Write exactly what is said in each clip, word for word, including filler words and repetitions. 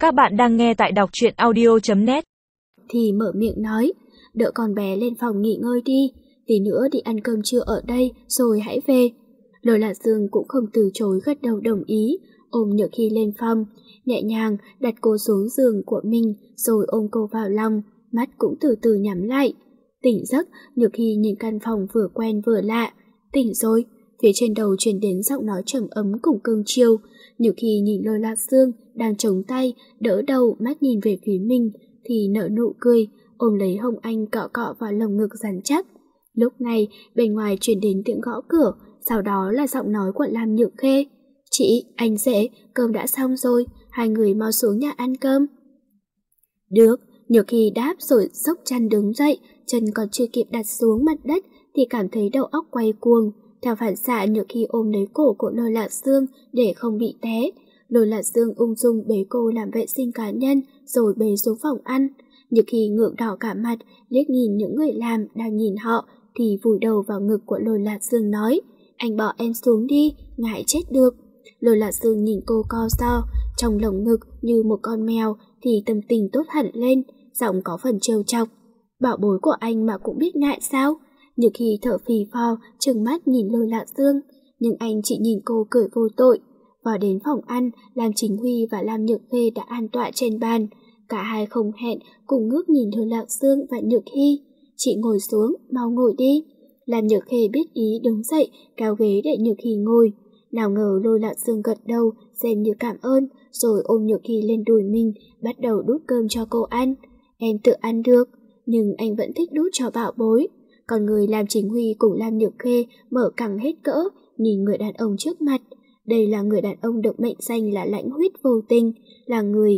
Các bạn đang nghe tại đọc truyện audio chấm net. Thì mở miệng nói, đỡ con bé lên phòng nghỉ ngơi đi, tí nữa đi ăn cơm trưa ở đây rồi hãy về. Lôi Lạc Dương cũng không từ chối, gật đầu đồng ý, ôm Nhược Hy lên phòng, nhẹ nhàng đặt cô xuống giường của mình rồi ôm cô vào lòng, mắt cũng từ từ nhắm lại. Tỉnh giấc, Nhược Hy nhìn căn phòng vừa quen vừa lạ. Tỉnh rồi, phía trên đầu truyền đến giọng nói trầm ấm cùng cương chiều. Nhược Hy nhìn Lôi Lạc Dương đang chống tay, đỡ đầu, mắt nhìn về phía mình, thì nở nụ cười, ôm lấy hông anh cọ cọ vào lồng ngực rắn chắc. Lúc này, bên ngoài truyền đến tiếng gõ cửa, sau đó là giọng nói của Lam Nhược Khê. Chị, anh Rể, cơm đã xong rồi, hai người mau xuống nhà ăn cơm. Được, Nhược Hy đáp rồi xốc chăn đứng dậy, chân còn chưa kịp đặt xuống mặt đất thì cảm thấy đầu óc quay cuồng. Theo phản xạ, Nhược Hy ôm lấy cổ của Lôi Lạc Dương để không bị té. Lôi Lạc Dương ung dung bế cô làm vệ sinh cá nhân rồi bế xuống phòng ăn. Nhược Hy ngượng đỏ cả mặt, liếc nhìn những người làm đang nhìn họ thì vùi đầu vào ngực của Lôi Lạc Dương nói, anh bỏ em xuống đi, ngại chết được. Lôi Lạc Dương nhìn cô co ro, trong lồng ngực như một con mèo thì tâm tình tốt hẳn lên, giọng có phần trêu chọc. Bảo bối của anh mà cũng biết ngại sao? Nhược Hy thở phì phò, trừng mắt nhìn Lôi Lạc Dương, nhưng anh chỉ nhìn cô cười vô tội. Vào đến phòng ăn, Lam Chính Huy và Lam Nhược Khê đã an tọa trên bàn. Cả hai không hẹn, cùng ngước nhìn Lôi Lạc Dương và Nhược Hy. Chị ngồi xuống, mau ngồi đi. Lam Nhược Khê biết ý đứng dậy, kéo ghế để Nhược Hy ngồi. Nào ngờ Lôi Lạc Dương gật đầu, xem như cảm ơn, rồi ôm Nhược Hy lên đùi mình, bắt đầu đút cơm cho cô ăn. Em tự ăn được, nhưng anh vẫn thích đút cho bảo bối. Còn người Lam Chính Huy cùng Lam Nhược Khê mở cằm hết cỡ, nhìn người đàn ông trước mặt. Đây là người đàn ông được mệnh danh là lãnh huyết vô tình, là người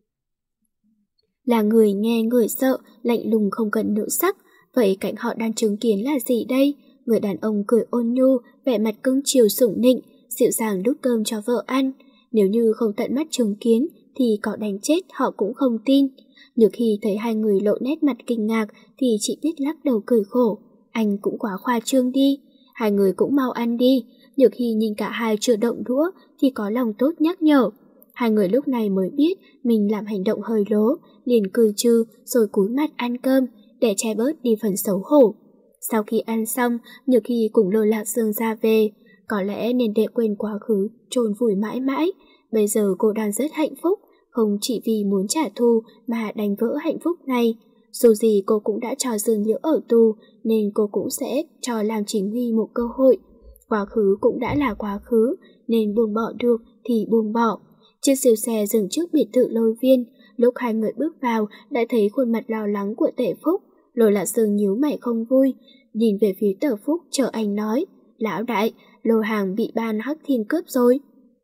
là người nghe người sợ, lạnh lùng không cần nữ sắc. Vậy cảnh họ đang chứng kiến là gì đây? Người đàn ông cười ôn nhu, vẻ mặt cưng chiều sủng nịnh, dịu dàng đút cơm cho vợ ăn. Nếu như không tận mắt chứng kiến thì có đánh chết họ cũng không tin. Nhược Hy thấy hai người lộ nét mặt kinh ngạc thì chỉ biết lắc đầu cười khổ. Anh cũng quá khoa trương đi, hai người cũng mau ăn đi. Nhược Hy nhìn cả hai chưa động đũa thì có lòng tốt nhắc nhở. Hai người lúc này mới biết mình làm hành động hơi lố, liền cười trừ rồi cúi mặt ăn cơm để che bớt đi phần xấu hổ. Sau khi ăn xong, Nhược Hy cùng Lôi Lạc Dương ra về. Có lẽ nên để quên quá khứ, chôn vùi mãi mãi. Bây giờ cô đang rất hạnh phúc, không chỉ vì muốn trả thù mà đánh vỡ hạnh phúc này. Dù gì cô cũng đã cho Dương Liễu ở tù, nên cô cũng sẽ cho Lam Chính Huy một cơ hội. Quá khứ cũng đã là quá khứ, nên buông bỏ được thì buông bỏ. Chiếc siêu xe dừng trước biệt thự Lôi Viên. Lúc hai người bước vào đã thấy khuôn mặt lo lắng của Tể Phúc. Lôi Lạc Dương nhíu mày không vui, nhìn về phía Tể Phúc chờ anh nói, lão đại, lô hàng bị ban Hắc Thiên cướp rồi.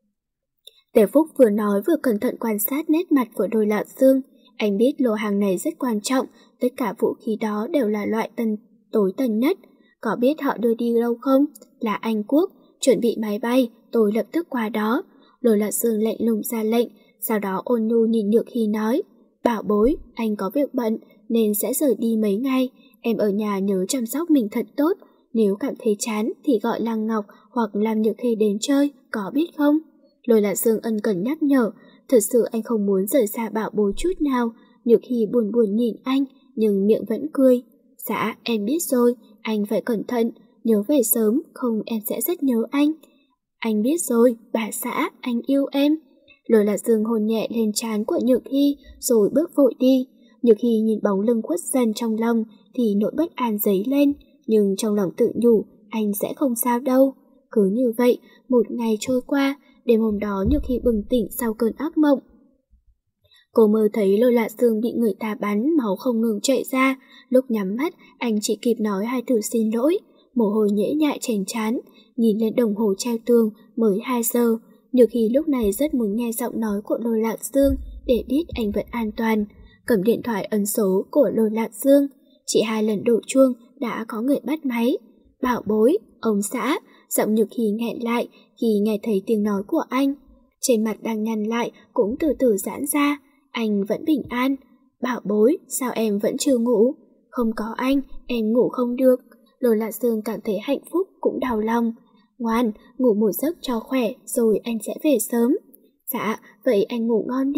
Tể Phúc vừa nói vừa cẩn thận quan sát nét mặt của Lôi Lạc Dương. Anh biết lô hàng này rất quan trọng, tất cả vũ khí đó đều là loại tân tối tân nhất. Có biết họ đưa đi đâu không? Là Anh Quốc, chuẩn bị máy bay, tôi lập tức qua đó. Lôi Lạc Dương lạnh lùng ra lệnh, sau đó ôn nhu nhìn Nhược Hy nói, bảo bối, anh có việc bận nên sẽ rời đi mấy ngày, em ở nhà nhớ chăm sóc mình thật tốt, nếu cảm thấy chán thì gọi Lăng Ngọc hoặc Lam Nhược Hy đến chơi, có biết không? Lôi Lạc Dương ân cần nhắc nhở, thật sự anh không muốn rời xa bảo bối chút nào. Nhược Hy buồn buồn nhìn anh, nhưng miệng vẫn cười. Dạ, em biết rồi, anh phải cẩn thận, nhớ về sớm, không em sẽ rất nhớ anh. Anh biết rồi, bà xã, anh yêu em. Lôi Lạc Dương hôn nhẹ lên trán của Nhược Hy rồi bước vội đi. Nhược Hy nhìn bóng lưng khuất dần trong lòng thì nỗi bất an dấy lên, nhưng trong lòng tự nhủ anh sẽ không sao đâu. Cứ như vậy, một ngày trôi qua, đêm hôm đó Nhược Hy bừng tỉnh sau cơn ác mộng. Cô mơ thấy Lôi Lạc Dương bị người ta bắn, máu không ngừng chảy ra. Lúc nhắm mắt, anh chỉ kịp nói hai từ xin lỗi. Mồ hôi nhễ nhại chảy trán, nhìn lên đồng hồ treo tường mới hai giờ. Nhược Hy lúc này rất muốn nghe giọng nói của Lôi Lạc Dương để biết anh vẫn an toàn. Cầm điện thoại ấn số của Lôi Lạc Dương, chỉ hai lần đổ chuông đã có người bắt máy. Bảo bối, ông xã, giọng Nhược Hy nghẹn lại khi nghe thấy tiếng nói của anh. Trên mặt đang nhăn lại cũng từ từ giãn ra. Anh vẫn bình an. Bảo bối, sao em vẫn chưa ngủ? Không có anh, em ngủ không được. Lôi Lạc Dương cảm thấy hạnh phúc cũng đau lòng. Ngoan, ngủ một giấc cho khỏe rồi anh sẽ về sớm. Dạ, vậy anh ngủ ngon đi.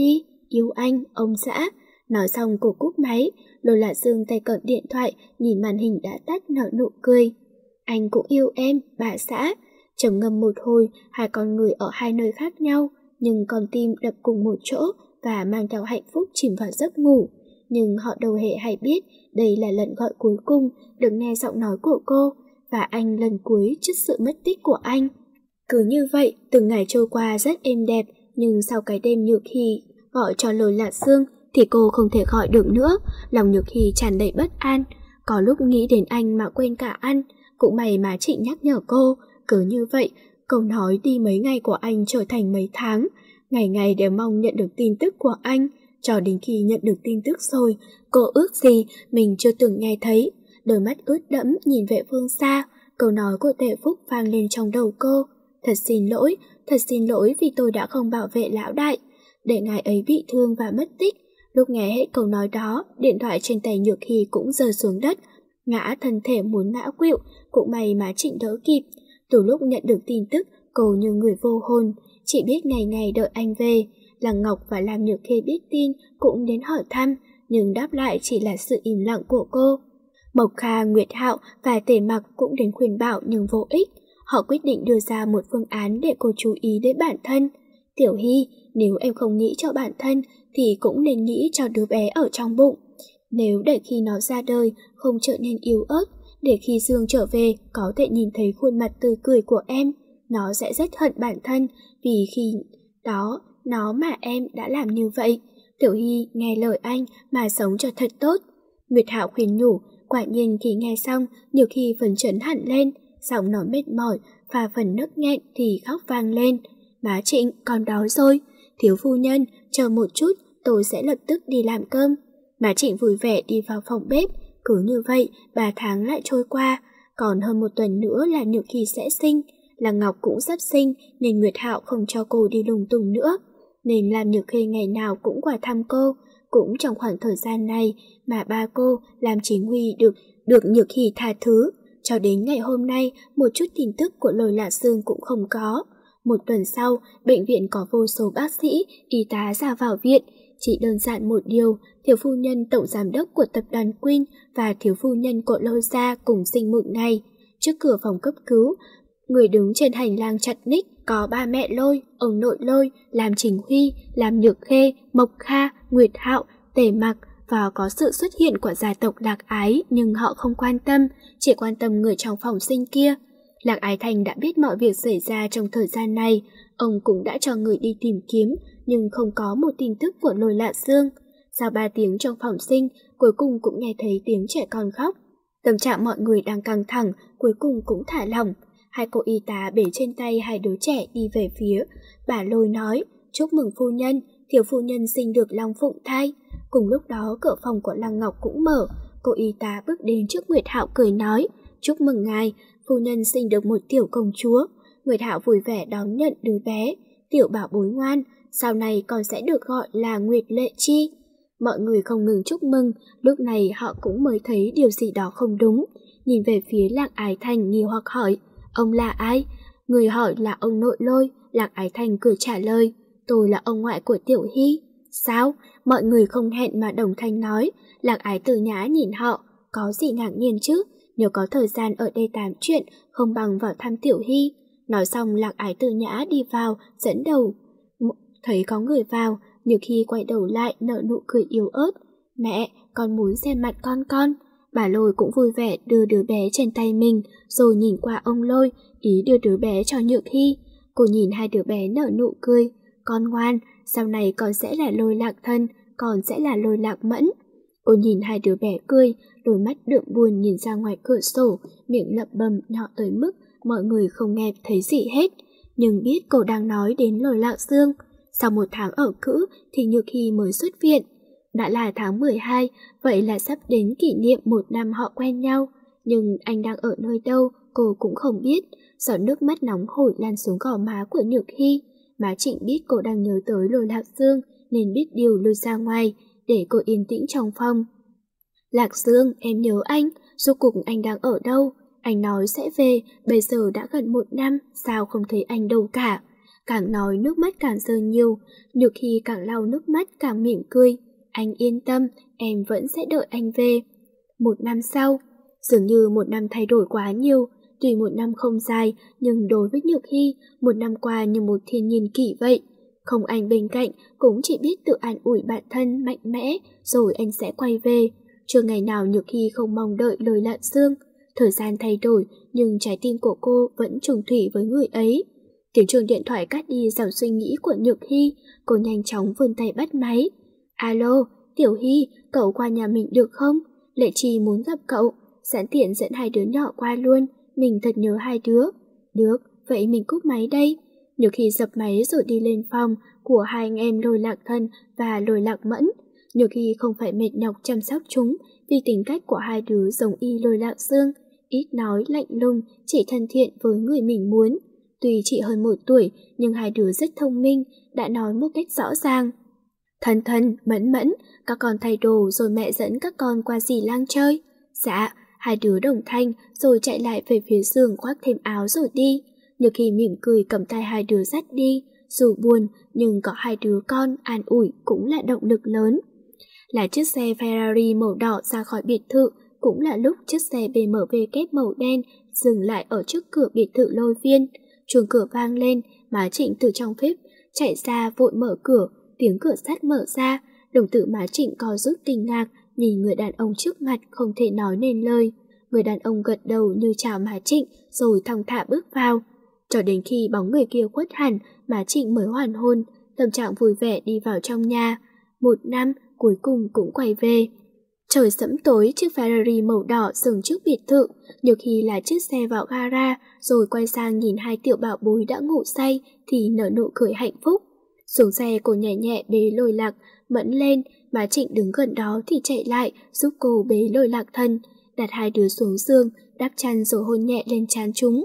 yêu anh, ông xã. Nói xong cô cúp máy, Lôi Lạc Dương tay cầm điện thoại, nhìn màn hình đã tắt nở nụ cười. Anh cũng yêu em, bà xã. Trầm ngâm một hồi, hai con người ở hai nơi khác nhau, nhưng con tim đập cùng một chỗ và mang theo hạnh phúc chìm vào giấc ngủ. Nhưng họ đâu hề hay biết đây là lần gọi cuối cùng được nghe giọng nói của cô, và anh lần cuối trước sự mất tích của anh. Cứ như vậy, từng ngày trôi qua rất êm đẹp, nhưng sau cái đêm Nhược Hy gọi cho Lôi Lạc Dương thì cô không thể gọi được nữa, lòng Nhược Hy tràn đầy bất an. Có lúc nghĩ đến anh mà quên cả ăn, cũng may mà Trịnh nhắc nhở cô. Cứ như vậy, câu nói đi mấy ngày của anh trở thành mấy tháng, ngày ngày đều mong nhận được tin tức của anh. Cho đến khi nhận được tin tức rồi, cô ước gì mình chưa từng nghe thấy. Đôi mắt ướt đẫm nhìn về phương xa, câu nói của Tề Phúc vang lên trong đầu cô. Thật xin lỗi, thật xin lỗi vì tôi đã không bảo vệ lão đại, để ngài ấy bị thương và mất tích. Lúc nghe hết câu nói đó, điện thoại trên tay Nhược Hy cũng rơi xuống đất, ngã thân thể muốn ngã quỵu, cũng may mà Trịnh đỡ kịp. Từ lúc nhận được tin tức, cô như người vô hồn, chỉ biết ngày ngày đợi anh về. Lăng Ngọc và Lam Nhược Khê biết tin cũng đến hỏi thăm, nhưng đáp lại chỉ là sự im lặng của cô. Mộc Kha, Nguyệt Hạo và Tề Mặc cũng đến khuyên bảo nhưng vô ích. Họ quyết định đưa ra một phương án để cô chú ý đến bản thân. Tiểu Hy, nếu em không nghĩ cho bản thân thì cũng nên nghĩ cho đứa bé ở trong bụng. Nếu để khi nó ra đời không trở nên yếu ớt, để khi Dương trở về có thể nhìn thấy khuôn mặt tươi cười của em, nó sẽ rất hận bản thân vì khi đó nó mà em đã làm như vậy. Tiểu Hy, nghe lời anh mà sống cho thật tốt. Nguyệt Hạo khuyên nhủ, quả nhiên khi nghe xong, nhiều khi phấn chấn hẳn lên, giọng nó mệt mỏi và phần nấc nghẹn thì khóc vang lên. Má Trịnh, con đói rồi. Thiếu phu nhân, chờ một chút, tôi sẽ lập tức đi làm cơm. Má Trịnh vui vẻ đi vào phòng bếp. Cứ như vậy, ba tháng lại trôi qua, còn hơn một tuần nữa là Nhược Hy sẽ sinh. Lăng Ngọc cũng sắp sinh nên Nguyệt Hạo không cho cô đi lung tung nữa, nên làm Nhược Hy ngày nào cũng qua thăm cô. Cũng trong khoảng thời gian này mà ba cô làm Chính Huy được được Nhược Hy tha thứ. Cho đến ngày hôm nay, một chút tin tức của Lôi Lạc Dương cũng không có. Một tuần sau, bệnh viện có vô số bác sĩ, y tá ra vào viện. Chỉ đơn giản một điều, thiếu phu nhân tổng giám đốc của tập đoàn Queen và thiếu phu nhân của Lôi gia cùng sinh một ngày. Trước cửa phòng cấp cứu, người đứng trên hành lang chặt ních có ba mẹ Lôi, ông nội Lôi, Lam Chính Huy, Lam Nhược Khê, Mộc Kha, Nguyệt Hạo, Tề Mặc, và có sự xuất hiện của gia tộc Lạc Ái, nhưng họ không quan tâm, chỉ quan tâm người trong phòng sinh kia. Lạc Ái Thành đã biết mọi việc xảy ra trong thời gian này, ông cũng đã cho người đi tìm kiếm, nhưng không có một tin tức của Lôi Lạc Dương. Sau ba tiếng trong phòng sinh, cuối cùng cũng nghe thấy tiếng trẻ con khóc. Tâm trạng mọi người đang căng thẳng, cuối cùng cũng thả lỏng. Hai cô y tá bế trên tay hai đứa trẻ đi về phía. Bà Lôi nói, chúc mừng phu nhân, thiếu phu nhân sinh được long phụng thai. Cùng lúc đó cửa phòng của Lăng Ngọc cũng mở. Cô y tá bước đến trước Nguyệt Hạo cười nói, chúc mừng ngài, phu nhân sinh được một tiểu công chúa. Nguyệt Hạo vui vẻ đón nhận đứa bé, tiểu bảo bối ngoan, sau này con sẽ được gọi là Nguyệt Lệ Chi. Mọi người không ngừng chúc mừng, lúc này họ cũng mới thấy điều gì đó không đúng. Nhìn về phía Lạc Ái Thành nghi hoặc hỏi, ông là ai? Người hỏi là ông nội Lôi. Lạc Ái Thành cười trả lời, tôi là ông ngoại của Tiểu Hy. Sao? Mọi người không hẹn mà đồng thanh nói. Lạc Ái Từ Nhã nhìn họ, có gì ngạc nhiên chứ, nếu có thời gian ở đây tám chuyện, không bằng vào thăm Tiểu Hy. Nói xong Lạc Ái Từ Nhã đi vào, dẫn đầu. Thấy có người vào, Nhược Hy quay đầu lại nở nụ cười yếu ớt. Mẹ, con muốn xem mặt con con. Bà Lôi cũng vui vẻ đưa đứa bé trên tay mình, rồi nhìn qua ông Lôi, ý đưa đứa bé cho Nhược Hy. Cô nhìn hai đứa bé nở nụ cười. Con ngoan, sau này con sẽ là Lôi Lạc Thân, con sẽ là Lôi Lạc Mẫn. Cô nhìn hai đứa bé cười, đôi mắt đượm buồn nhìn ra ngoài cửa sổ, miệng lẩm bẩm nhỏ tới mức mọi người không nghe thấy gì hết, nhưng biết cô đang nói đến Lôi Lạc Dương. Sau một tháng ở cữ thì Nhược Hy mới xuất viện. Đã là tháng mười hai, vậy là sắp đến kỷ niệm một năm họ quen nhau. Nhưng anh đang ở nơi đâu cô cũng không biết. Giọt nước mắt nóng hổi lan xuống gò má của Nhược Hy. Má Trịnh biết cô đang nhớ tới Lôi Lạc Dương nên biết điều lui ra ngoài để cô yên tĩnh trong phòng. Lạc Dương, em nhớ anh, rốt cuộc anh đang ở đâu? Anh nói sẽ về, bây giờ đã gần một năm, sao không thấy anh đâu cả? càng nói nước mắt càng rơi nhiều, Nhược Hy càng lau nước mắt càng mỉm cười. Anh yên tâm, em vẫn sẽ đợi anh về. Một năm sau, dường như một năm thay đổi quá nhiều. Tuy một năm không dài, nhưng đối với Nhược Hy, một năm qua như một thiên nhiên kỷ vậy. Không anh bên cạnh, cũng chỉ biết tự an ủi bản thân mạnh mẽ, rồi anh sẽ quay về. Chưa ngày nào Nhược Hy không mong đợi lời Lạn Dương. Thời gian thay đổi, nhưng trái tim của cô vẫn trùng thủy với người ấy. Tiếng chuông điện thoại cắt đi dòng suy nghĩ của Nhược Hy, cô nhanh chóng vươn tay bắt máy. Alo, Tiểu Hy, cậu qua nhà mình được không? Lệ Trì muốn gặp cậu, sẵn tiện dẫn hai đứa nhỏ qua luôn, mình thật nhớ hai đứa. Được, vậy mình cúp máy đây. Nhược Hy dập máy rồi đi lên phòng của hai anh em Lôi Lạc Thân và Lôi Lạc Mẫn. Nhược Hy không phải mệt nhọc chăm sóc chúng, vì tính cách của hai đứa giống y Lôi Lạc Dương, ít nói, lạnh lùng, chỉ thân thiện với người mình muốn. Tuy chỉ hơn một tuổi, nhưng hai đứa rất thông minh, đã nói một cách rõ ràng. Thân thân, Mẫn Mẫn, các con thay đồ rồi mẹ dẫn các con qua dì Lang chơi. Dạ, hai đứa đồng thanh rồi chạy lại về phía giường khoác thêm áo rồi đi. Nhược Hy mỉm cười cầm tay hai đứa dắt đi, dù buồn nhưng có hai đứa con an ủi cũng là động lực lớn. Là chiếc xe Ferrari màu đỏ ra khỏi biệt thự, cũng là lúc chiếc xe bê em vê kép màu đen dừng lại ở trước cửa biệt thự Lôi Viên. Chuông cửa vang lên, má Trịnh từ trong bếp chạy ra vội mở cửa, tiếng cửa sắt mở ra, đồng tử má Trịnh co rút kinh ngạc, nhìn người đàn ông trước mặt không thể nói nên lời. Người đàn ông gật đầu như chào má Trịnh rồi thong thả bước vào. Cho đến khi bóng người kia khuất hẳn, má Trịnh mới hoàn hồn, tâm trạng vui vẻ đi vào trong nhà. Một năm cuối cùng cũng quay về. Trời sẫm tối, chiếc Ferrari màu đỏ dừng trước biệt thự. Nhược Hy là chiếc xe vào gara, rồi quay sang nhìn hai tiểu bảo bối đã ngủ say thì nở nụ cười hạnh phúc. Xuống xe cô nhẹ nhẹ bế Lôi Lạc Mẫn lên, má Trịnh đứng gần đó thì chạy lại giúp cô bế Lôi Lạc Thân, đặt hai đứa xuống giường, đắp chăn rồi hôn nhẹ lên trán chúng.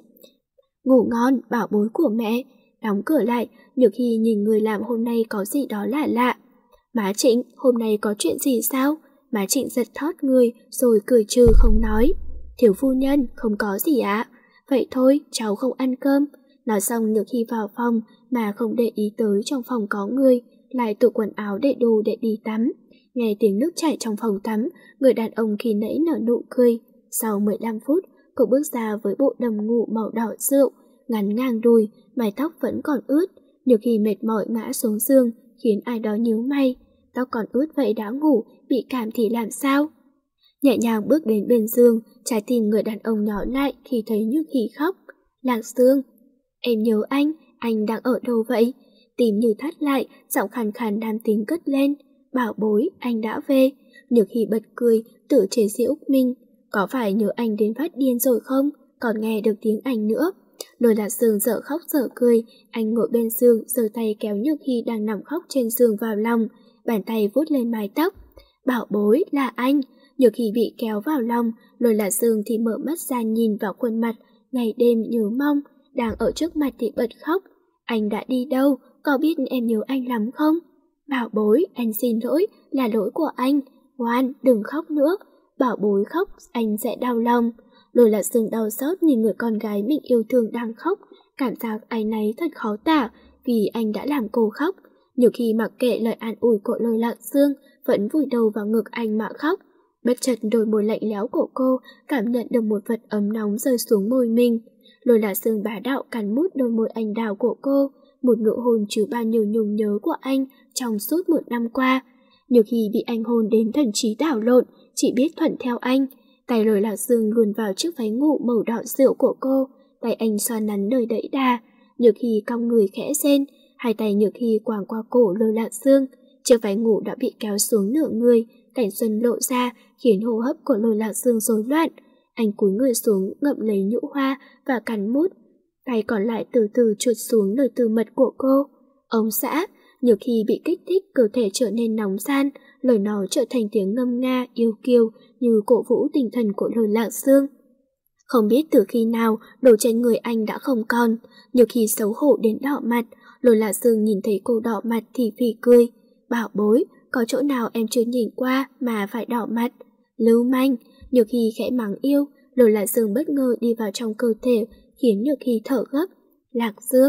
Ngủ ngon, bảo bối của mẹ. Đóng cửa lại, Nhược Hy nhìn người làm hôm nay có gì đó lạ lạ. Má Trịnh, hôm nay có chuyện gì sao? Má Trịnh giật thót người rồi cười trừ không nói. Thiếu phu nhân, không có gì ạ. Vậy thôi, cháu không ăn cơm. Nói xong Nhược Hy vào phòng mà không để ý tới trong phòng có người, lại tụ quần áo để đồ để đi tắm. Nghe tiếng nước chảy trong phòng tắm, người đàn ông khi nãy nở nụ cười. Sau mười lăm phút, cậu bước ra với bộ đầm ngủ màu đỏ rượu, ngắn ngang đùi, mái tóc vẫn còn ướt. Nhược Hy mệt mỏi ngã xuống giường, khiến ai đó nhíu mày. Tóc còn ướt vậy đã ngủ, bị cảm thì làm sao? Nhẹ nhàng bước đến bên giường, trái tim người đàn ông nhỏ lại khi thấy Nhược Hy khóc. Lạc Dương, em nhớ anh, anh đang ở đâu vậy? Tim như thắt lại, giọng khàn khàn đam tính cất lên. Bảo bối, anh đã về. Nhược Hy bật cười, tự chế giễu mình. Có phải nhớ anh đến phát điên rồi không? Còn nghe được tiếng anh nữa. Lôi Lạc Dương dở khóc dở cười, anh ngồi bên giường, giơ tay kéo Nhược Hy đang nằm khóc trên giường vào lòng, bàn tay vuốt lên mái tóc. Bảo bối, là anh. Nhược Hy bị kéo vào lòng, Lôi Lạc Dương thì mở mắt ra nhìn vào khuôn mặt ngày đêm nhớ mong, đang ở trước mặt thì bật khóc. Anh đã đi đâu? Có biết em nhớ anh lắm không? Bảo bối, anh xin lỗi, là lỗi của anh. Ngoan, đừng khóc nữa. Bảo bối khóc, anh sẽ đau lòng. Lôi Lạc Dương đau xót nhìn người con gái mình yêu thương đang khóc, cảm giác áy náy thật khó tả vì anh đã làm cô khóc. Nhiều khi mặc kệ lời an ủi của Lôi Lạc Dương, vẫn vùi đầu vào ngực anh mà khóc. Bất chợt đôi môi lạnh lẽo của cô cảm nhận được một vật ấm nóng rơi xuống môi mình. Lôi Lạc Dương bá đạo cắn mút đôi môi anh đào của cô, một nụ hôn chứa bao nhiêu nhung nhớ của anh trong suốt một năm qua. Nhiều khi bị anh hôn đến thần trí đảo lộn, chỉ biết thuận theo anh. Tay Lôi Lạc Dương luồn vào chiếc váy ngủ màu đỏ rượu của cô, tay anh xoa nắn nơi đẫy đà. Nhược Hy cong người khẽ rên, hai tay Nhược Hy quàng qua cổ Lôi Lạc Dương. Chiếc váy ngủ đã bị kéo xuống nửa người, cảnh xuân lộ ra khiến hô hấp của Lôi Lạc Dương rối loạn. Anh cúi người xuống ngậm lấy nhũ hoa và cắn mút, tay còn lại từ từ trượt xuống lời từ mật của cô. Ông xã. Nhược Hy bị kích thích, cơ thể trở nên nóng gian, lời nói trở thành tiếng ngâm nga yêu kiều như cổ vũ tinh thần của Lôi Lạc Dương. Không biết từ khi nào đồ trên người anh đã không còn. Nhược Hy xấu hổ đến đỏ mặt. Lôi Lạc Dương nhìn thấy cô đỏ mặt thì phì cười. Bảo bối, có chỗ nào em chưa nhìn qua mà phải đỏ mặt? Lưu manh. Nhược Hy khẽ mắng yêu. Lôi Lạc Dương bất ngờ đi vào trong cơ thể khiến Nhược Hy thở gấp. Lạc Dương.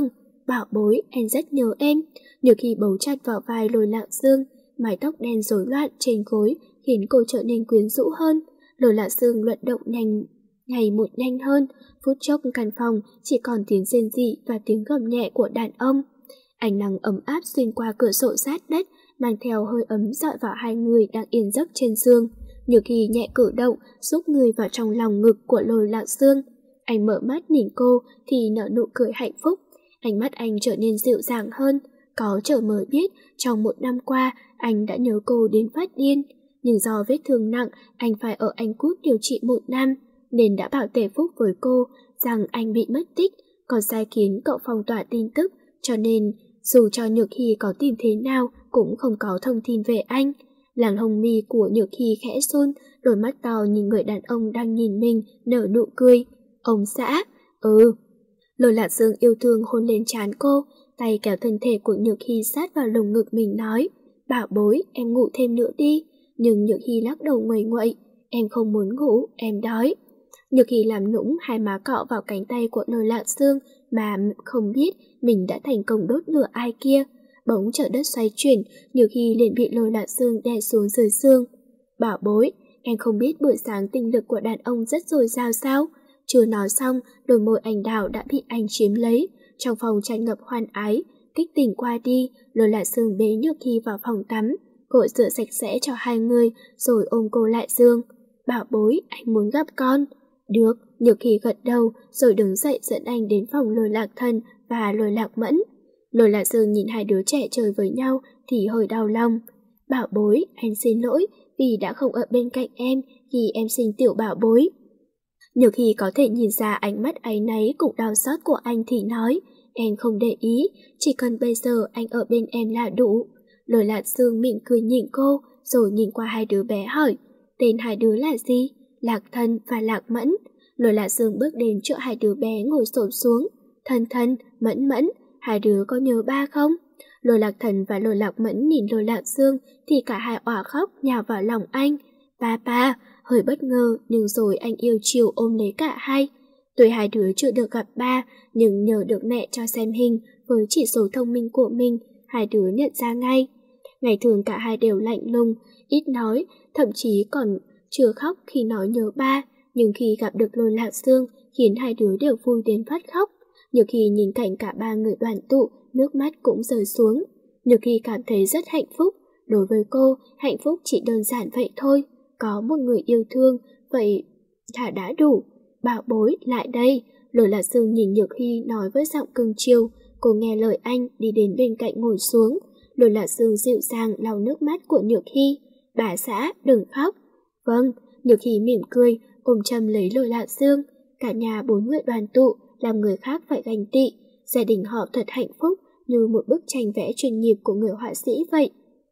bảo bối, anh rất nhớ em. Nhược Hy bấu chặt vào vai Lôi Lạc Dương, mái tóc đen rối loạn trên gối khiến cô trở nên quyến rũ hơn. Lôi Lạc Dương luận động nhanh ngày một nhanh hơn, phút chốc căn phòng chỉ còn tiếng rên rỉ và tiếng gầm nhẹ của đàn ông. Ánh nắng ấm áp xuyên qua cửa sổ sát đất, mang theo hơi ấm dọi vào hai người đang yên giấc trên giường. Nhược Hy nhẹ cử động, giúp người vào trong lòng ngực của Lôi Lạc Dương. Anh mở mắt nhìn cô thì nở nụ cười hạnh phúc. Ánh mắt anh trở nên dịu dàng hơn. Có trời mới biết, trong một năm qua, anh đã nhớ cô đến phát điên. Nhưng do vết thương nặng, anh phải ở Anh Quốc điều trị một năm, nên đã bảo Tề Phúc với cô rằng anh bị mất tích, còn sai khiến cậu phong tỏa tin tức, cho nên dù cho Nhược Hy có tìm thế nào cũng không có thông tin về anh. Làn hồng mi của Nhược Hy khẽ run, đôi mắt to nhìn người đàn ông đang nhìn mình, nở nụ cười. Ông xã, ừ. Lôi Lạc Dương yêu thương hôn lên trán cô, tay kéo thân thể của Nhược Hy sát vào lồng ngực mình nói, bảo bối, em ngủ thêm nữa đi. Nhưng Nhược Hy lắc đầu nguậy nguậy, em không muốn ngủ, em đói. Nhược Hy làm nũng hai má cọ vào cánh tay của Lôi Lạc Dương mà không biết mình đã thành công đốt lửa ai kia. Bỗng trời đất xoay chuyển, Nhược Hy liền bị Lôi Lạc Dương đè xuống dưới giường. Bảo bối, em không biết buổi sáng tinh lực của đàn ông rất dồi dào sao? Chưa nói xong, đôi môi anh đào đã bị anh chiếm lấy. Trong phòng tràn ngập hoan ái, kích tỉnh qua đi, Lôi Lạc Dương bế Nhược Hy vào phòng tắm, gội rửa sạch sẽ cho hai người, rồi ôm cô lại giường. Bảo bối, anh muốn gặp con. Được, Nhược Hy gật đầu, rồi đứng dậy dẫn anh đến phòng Lôi Lạc Thần và Lôi Lạc Mẫn. Lôi Lạc Dương nhìn hai đứa trẻ chơi với nhau thì hơi đau lòng. Bảo bối, anh xin lỗi vì đã không ở bên cạnh em khi em sinh tiểu bảo bối. Nhược Hy có thể nhìn ra ánh mắt áy náy cũng đau xót của anh thì nói, em không để ý, chỉ cần bây giờ anh ở bên em là đủ. Lôi Lạc Dương mỉm cười nhìn cô, rồi nhìn qua hai đứa bé hỏi, tên hai đứa là gì? Lạc Thần và Lạc Mẫn. Lôi Lạc Dương bước đến chỗ hai đứa bé ngồi xổm xuống. Thần Thần, Mẫn Mẫn, hai đứa có nhớ ba không? Lôi Lạc Thần và Lôi Lạc Mẫn nhìn Lôi Lạc Dương thì cả hai òa khóc nhào vào lòng anh. Ba ba, hơi bất ngờ nhưng rồi anh yêu chiều ôm lấy cả hai. Tuy hai đứa chưa được gặp ba, nhưng nhờ được mẹ cho xem hình với chỉ số thông minh của mình, hai đứa nhận ra ngay. Ngày thường cả hai đều lạnh lùng, ít nói, thậm chí còn chưa khóc khi nói nhớ ba, nhưng khi gặp được Lôi Lạc Dương khiến hai đứa đều vui đến phát khóc. Nhược Hy nhìn cảnh cả ba người đoàn tụ, nước mắt cũng rơi xuống. Nhược Hy cảm thấy rất hạnh phúc. Đối với cô, hạnh phúc chỉ đơn giản vậy thôi. Có một người yêu thương, vậy thả đã đủ. Bảo bối, lại đây. Lôi Lạc Dương nhìn Nhược Hy nói với giọng cưng chiều. Cô nghe lời anh đi đến bên cạnh ngồi xuống. Lôi Lạc Dương dịu dàng lau nước mắt của Nhược Hy. Bà xã, đừng khóc. Vâng, Nhược Hy mỉm cười, ôm chầm lấy Lôi Lạc Dương. Cả nhà bốn người đoàn tụ, làm người khác phải ganh tị. Gia đình họ thật hạnh phúc, như một bức tranh vẽ chuyên nghiệp của người họa sĩ vậy.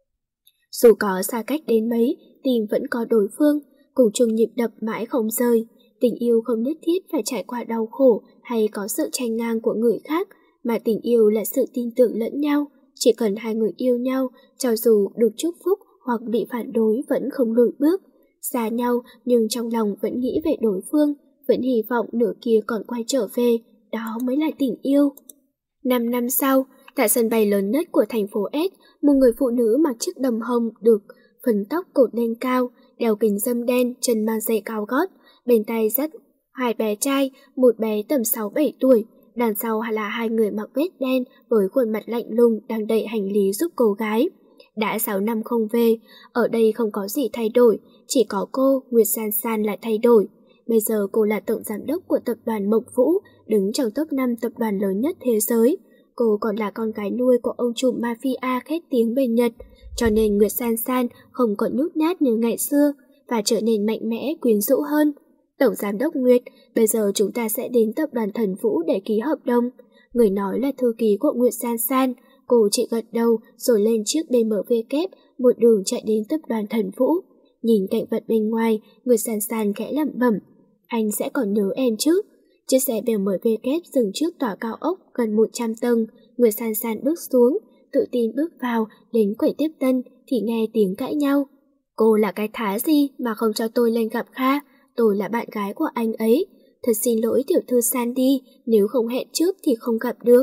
Dù có xa cách đến mấy, tình vẫn có đối phương, cùng chung nhịp đập mãi không rời. Tình yêu không nhất thiết phải trải qua đau khổ hay có sự tranh ngang của người khác, mà tình yêu là sự tin tưởng lẫn nhau. Chỉ cần hai người yêu nhau, cho dù được chúc phúc hoặc bị phản đối vẫn không lùi bước. Xa nhau nhưng trong lòng vẫn nghĩ về đối phương, vẫn hy vọng nửa kia còn quay trở về, đó mới là tình yêu. Năm năm sau, tại sân bay lớn nhất của thành phố S, một người phụ nữ mặc chiếc đầm hồng được phấn tóc cột lên cao, đeo kính râm đen, chân mang giày cao gót, bên tay dắt hai bé trai, một bé tầm sáu bảy tuổi, đằng sau là hai người mặc vest đen với khuôn mặt lạnh lùng đang đẩy hành lý giúp cô gái. Đã sáu năm không về, ở đây không có gì thay đổi, chỉ có cô, Nguyệt San San lại thay đổi. Bây giờ cô là tổng giám đốc của tập đoàn Mộc Vũ, đứng trong top năm tập đoàn lớn nhất thế giới. Cô còn là con gái nuôi của ông trùm mafia khét tiếng bên Nhật, cho nên Nguyệt San San không còn nhút nhát như ngày xưa và trở nên mạnh mẽ, quyến rũ hơn. Tổng giám đốc Nguyệt, bây giờ chúng ta sẽ đến tập đoàn Thần Vũ để ký hợp đồng. Người nói là thư ký của Nguyệt San San, cô chỉ gật đầu rồi lên chiếc bê em vê kép một đường chạy đến tập đoàn Thần Vũ. Nhìn cảnh vật bên ngoài, Nguyệt San San khẽ lẩm bẩm, anh sẽ còn nhớ em chứ. Chiếc xe bê em vê kép dừng trước tòa cao ốc gần một trăm tầng. Nguyệt San San bước xuống, tự tin bước vào, đến quầy tiếp tân thì nghe tiếng cãi nhau. Cô là cái thá gì mà không cho tôi lên gặp Kha? Tôi là bạn gái của anh ấy. Thật xin lỗi tiểu thư Sandy, nếu không hẹn trước thì không gặp được.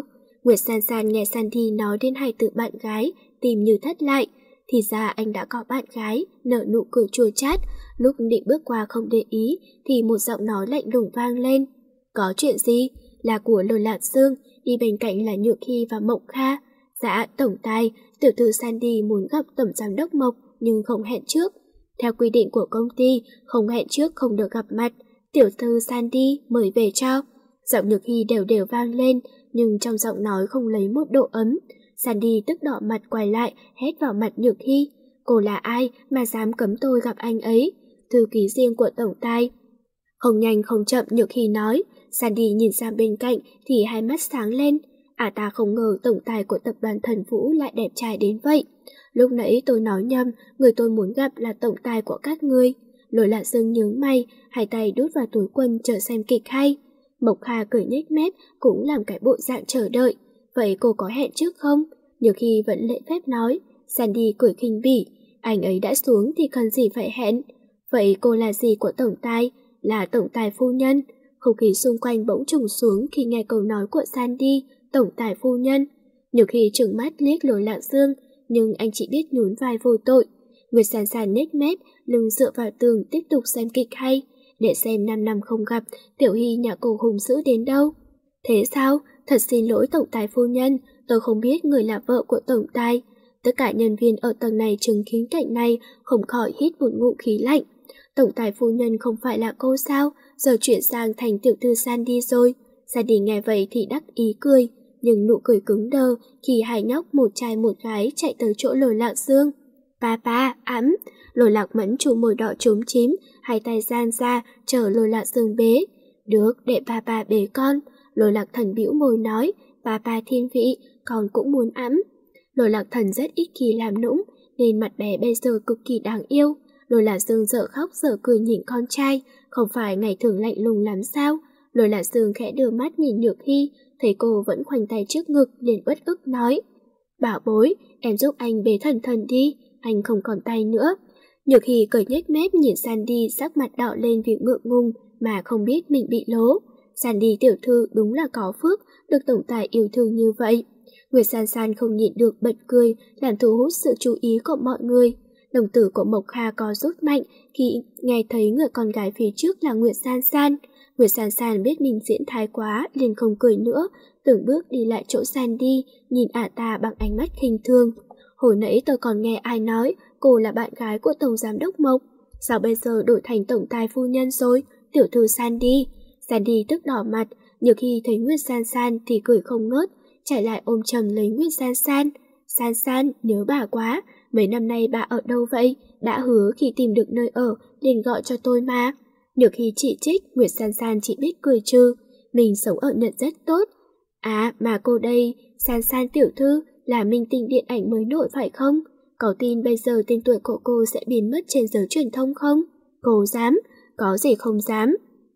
Nguyệt San San nghe Sandy nói đến hai từ bạn gái, tim như thắt lại. Thì ra anh đã có bạn gái, nở nụ cười chua chát. Lúc định bước qua không để ý, thì một giọng nói lạnh lùng vang lên. Có chuyện gì? Là của Lôi Lạc Dương, đi bên cạnh là Nhược Hy và Mộng Kha. Dạ, tổng tài, tiểu thư Sandy muốn gặp tổng giám đốc Mộc nhưng không hẹn trước. Theo quy định của công ty, không hẹn trước không được gặp mặt. Tiểu thư Sandy mời về cho. Giọng Nhược Hy đều đều vang lên, nhưng trong giọng nói không lấy một độ ấm. Sandy tức đỏ mặt quay lại, hét vào mặt Nhược Hy. Cô là ai mà dám cấm tôi gặp anh ấy? Thư ký riêng của tổng tài. Không nhanh không chậm, Nhược Hy nói. Sandy nhìn sang bên cạnh thì hai mắt sáng lên. À, ta không ngờ tổng tài của tập đoàn Thần Vũ lại đẹp trai đến vậy. Lúc nãy tôi nói nhầm, người tôi muốn gặp là tổng tài của các ngươi. Lôi Lạc Dương nhướng mày, hai tay đút vào túi quần chờ xem kịch hay. Mộc Kha cười nhếch mép, cũng làm cái bộ dạng chờ đợi. Vậy cô có hẹn trước không? Nhược Hy vẫn lễ phép nói. Sandy cười khinh bỉ. Anh ấy đã xuống thì cần gì phải hẹn. Vậy cô là gì của tổng tài? Là tổng tài phu nhân. Không khí xung quanh bỗng trùng xuống khi nghe câu nói của Sandy, tổng tài phu nhân. Nhược Hy trừng mắt liếc Lôi Lạc Dương, nhưng anh chỉ biết nhún vai vô tội. Nguyệt San San nhếch mép, lưng dựa vào tường tiếp tục xem kịch hay. Để xem năm năm không gặp, Tiểu Hy nhà cô hùng dữ đến đâu. Thế sao? Thật xin lỗi tổng tài phu nhân, tôi không biết người là vợ của tổng tài. Tất cả nhân viên ở tầng này chứng kiến cảnh này không khỏi hít một ngụm khí lạnh. Tổng tài phu nhân không phải là cô sao? Giờ chuyển sang thành tiểu thư Sandy rồi. Sandy nghe vậy thì đắc ý cười, nhưng nụ cười cứng đơ khi hai nhóc một trai một gái chạy tới chỗ Lôi Lạc Dương. Papa, ấm. Lôi Lạc Mẫn chu môi đỏ trúng chím, hai tay giang ra chờ Lôi Lạc Dương bế. Được, để papa bế con. Lôi Lạc Thần bĩu môi nói. Papa thiên vị, con cũng muốn ấm. Lôi Lạc Thần rất ít khi làm nũng, nên mặt bé bây giờ cực kỳ đáng yêu. Lôi Lạc Dương dở khóc dở cười nhìn con trai, không phải ngày thường lạnh lùng lắm sao? Lôi Lạc Dương khẽ đưa mắt nhìn Nhược Hy, thấy cô vẫn khoanh tay trước ngực liền uất ức nói. Bảo bối, em giúp anh bế Thần Thần đi, anh không còn tay nữa. Nhược Hy cười nhếch mép nhìn Sandy, sắc mặt đỏ lên vì ngượng ngùng mà không biết mình bị lố. Sandy tiểu thư đúng là có phước, được tổng tài yêu thương như vậy. Nguyệt San San không nhịn được bật cười, làm thu hút sự chú ý của mọi người. Đồng tử của Mộc Kha có rút mạnh khi nghe thấy người con gái phía trước là Nguyệt San San. Nguyệt San San biết mình diễn thái quá, liền không cười nữa, từng bước đi lại chỗ Sandy, nhìn ả ta bằng ánh mắt khinh thường. Hồi nãy tôi còn nghe ai nói cô là bạn gái của tổng giám đốc Mộc, sao bây giờ đổi thành tổng tài phu nhân rồi, tiểu thư Sandy. Sandy tức đỏ mặt, nhưng khi thấy Nguyệt San San thì cười không ngớt, chạy lại ôm chầm lấy Nguyệt San San. San San, nhớ bà quá, mấy năm nay bà ở đâu vậy? Đã hứa khi tìm được nơi ở, liền gọi cho tôi mà. Nhược khi chỉ trích, Nguyệt San San chỉ biết cười trừ. Mình sống ở Nhật rất tốt. À, mà cô đây, San San tiểu thư, là minh tinh điện ảnh mới nổi phải không? Có tin bây giờ tên tuổi của cô sẽ biến mất trên giới truyền thông không? Cô dám? Có gì không dám?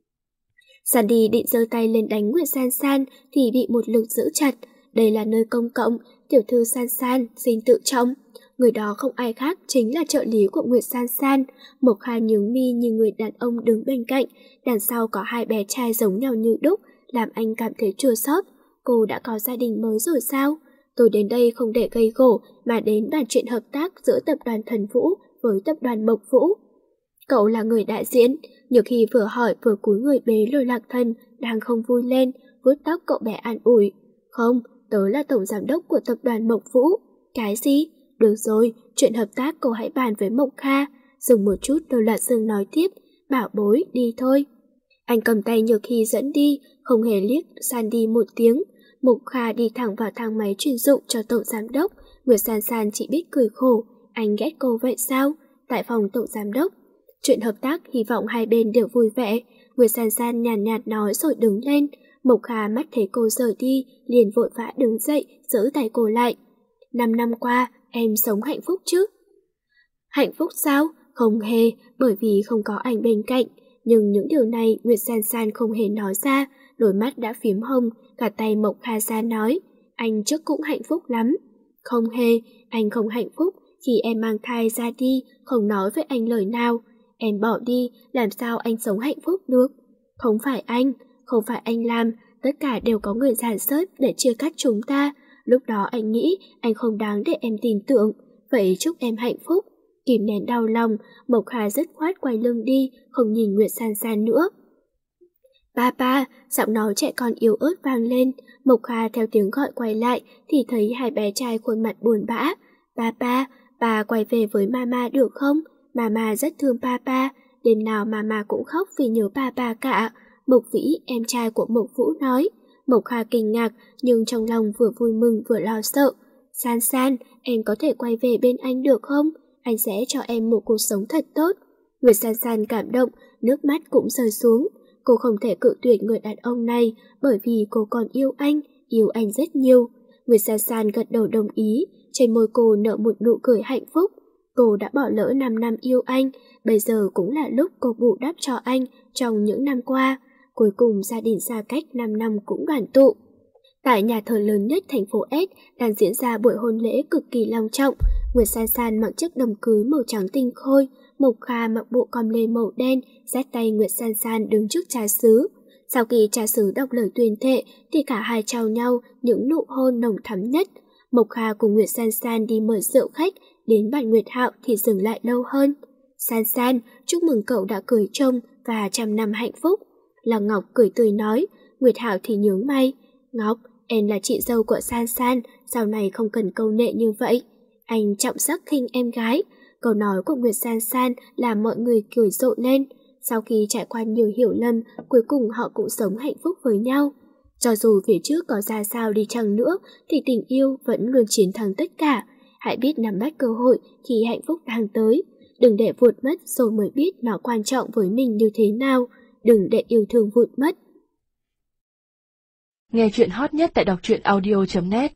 Sandy định giơ tay lên đánh Nguyệt San San thì bị một lực giữ chặt. Đây là nơi công cộng, tiểu thư San San xin tự trọng. Người đó không ai khác chính là trợ lý của Nguyệt San San. Mộc Kha nhướng mi như người đàn ông đứng bên cạnh, đằng sau có hai bé trai giống nhau như đúc, làm anh cảm thấy chua xót. Cô đã có gia đình mới rồi sao? Tôi đến đây không để gây gổ mà đến bàn chuyện hợp tác giữa tập đoàn Thần Vũ với tập đoàn Mộc Vũ. Cậu là người đại diện. Nhược khi vừa hỏi vừa cúi người bế Lôi Lạc Thần đang không vui lên, vuốt tóc cậu bé an ủi. Không, tớ là tổng giám đốc của tập đoàn Mộc Vũ. Cái gì? Được rồi, chuyện hợp tác cô hãy bàn với Mộc Kha. Dừng một chút Lôi Lạc Dương nói tiếp. Bảo bối, đi thôi. Anh cầm tay Nhược khi dẫn đi, không hề liếc Sandy một tiếng. Mộc Kha đi thẳng vào thang máy chuyên dụng cho tổng giám đốc. Nguyệt San San chỉ biết cười khổ. Anh ghét cô vậy sao? Tại phòng tổng giám đốc. Chuyện hợp tác hy vọng hai bên đều vui vẻ. Nguyệt San San nhàn nhạt, nhạt nói rồi đứng lên. Mộc Kha mắt thấy cô rời đi, liền vội vã đứng dậy, giữ tay cô lại. Năm năm qua, em sống hạnh phúc chứ? Hạnh phúc sao? Không hề, bởi vì không có anh bên cạnh. Nhưng những điều này Nguyệt San San không hề nói ra, đôi mắt đã phím hồng, cả tay Mộc Kha ra nói. Anh trước cũng hạnh phúc lắm. Không hề, anh không hạnh phúc khi em mang thai ra đi, không nói với anh lời nào. Em bỏ đi, làm sao anh sống hạnh phúc được? Không phải anh, không phải anh làm, tất cả đều có người dàn xếp để chia cắt chúng ta. Lúc đó anh nghĩ anh không đáng để em tin tưởng, vậy chúc em hạnh phúc. Kìm nén đau lòng, Mộc Kha dứt khoát quay lưng đi, không nhìn Nguyệt San San nữa. Ba ba, giọng nói trẻ con yếu ớt vang lên. Mộc Kha theo tiếng gọi quay lại thì thấy hai bé trai khuôn mặt buồn bã. Ba ba, ba quay về với mama được không? Mama rất thương papa, đêm nào mama cũng khóc vì nhớ papa cả. Mộc Vĩ, em trai của Mộc Vũ nói. Mộc Kha kinh ngạc nhưng trong lòng vừa vui mừng vừa lo sợ. San San, em có thể quay về bên anh được không? Anh sẽ cho em một cuộc sống thật tốt. Nguyệt San San cảm động, nước mắt cũng rơi xuống. Cô không thể cự tuyệt người đàn ông này bởi vì cô còn yêu anh, yêu anh rất nhiều. Nguyệt San San gật đầu đồng ý, trên môi cô nở một nụ cười hạnh phúc. Cô đã bỏ lỡ năm năm yêu anh, bây giờ cũng là lúc cô bù đắp cho anh trong những năm qua. Cuối cùng gia đình xa cách năm năm cũng đoàn tụ. Tại nhà thờ lớn nhất thành phố S đang diễn ra buổi hôn lễ cực kỳ long trọng. Nguyệt San San mặc chiếc đầm cưới màu trắng tinh khôi, Mộc Kha mặc bộ com lê màu đen, dắt tay Nguyệt San San đứng trước trà sứ. Sau khi trà sứ đọc lời tuyên thệ thì cả hai trao nhau những nụ hôn nồng thắm nhất. Mộc Kha cùng Nguyệt San San đi mời rượu khách, đến bàn Nguyệt Hạo thì dừng lại lâu hơn. San San, chúc mừng cậu đã cưới chồng và trăm năm hạnh phúc. Lăng Ngọc cười tươi nói, Nguyệt Hạo thì nhướng mày. Ngọc, em là chị dâu của San San, sau này không cần câu nệ như vậy. Anh trọng sắc khinh em gái. Câu nói của Nguyệt San San làm mọi người cười rộ lên. Sau khi trải qua nhiều hiểu lầm, cuối cùng họ cũng sống hạnh phúc với nhau. Cho dù phía trước có ra sao đi chăng nữa, thì tình yêu vẫn luôn chiến thắng tất cả. Hãy biết nắm bắt cơ hội khi hạnh phúc đang tới. Đừng để vụt mất rồi mới biết nó quan trọng với mình như thế nào. Đừng để yêu thương vụt mất. Nghe chuyện hot nhất tại đọc truyện audio chấm net.